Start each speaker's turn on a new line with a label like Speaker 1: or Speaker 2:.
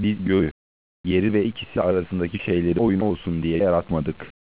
Speaker 1: Biz göğü, yeri ve ikisi arasındaki şeyleri oyun olsun diye yaratmadık.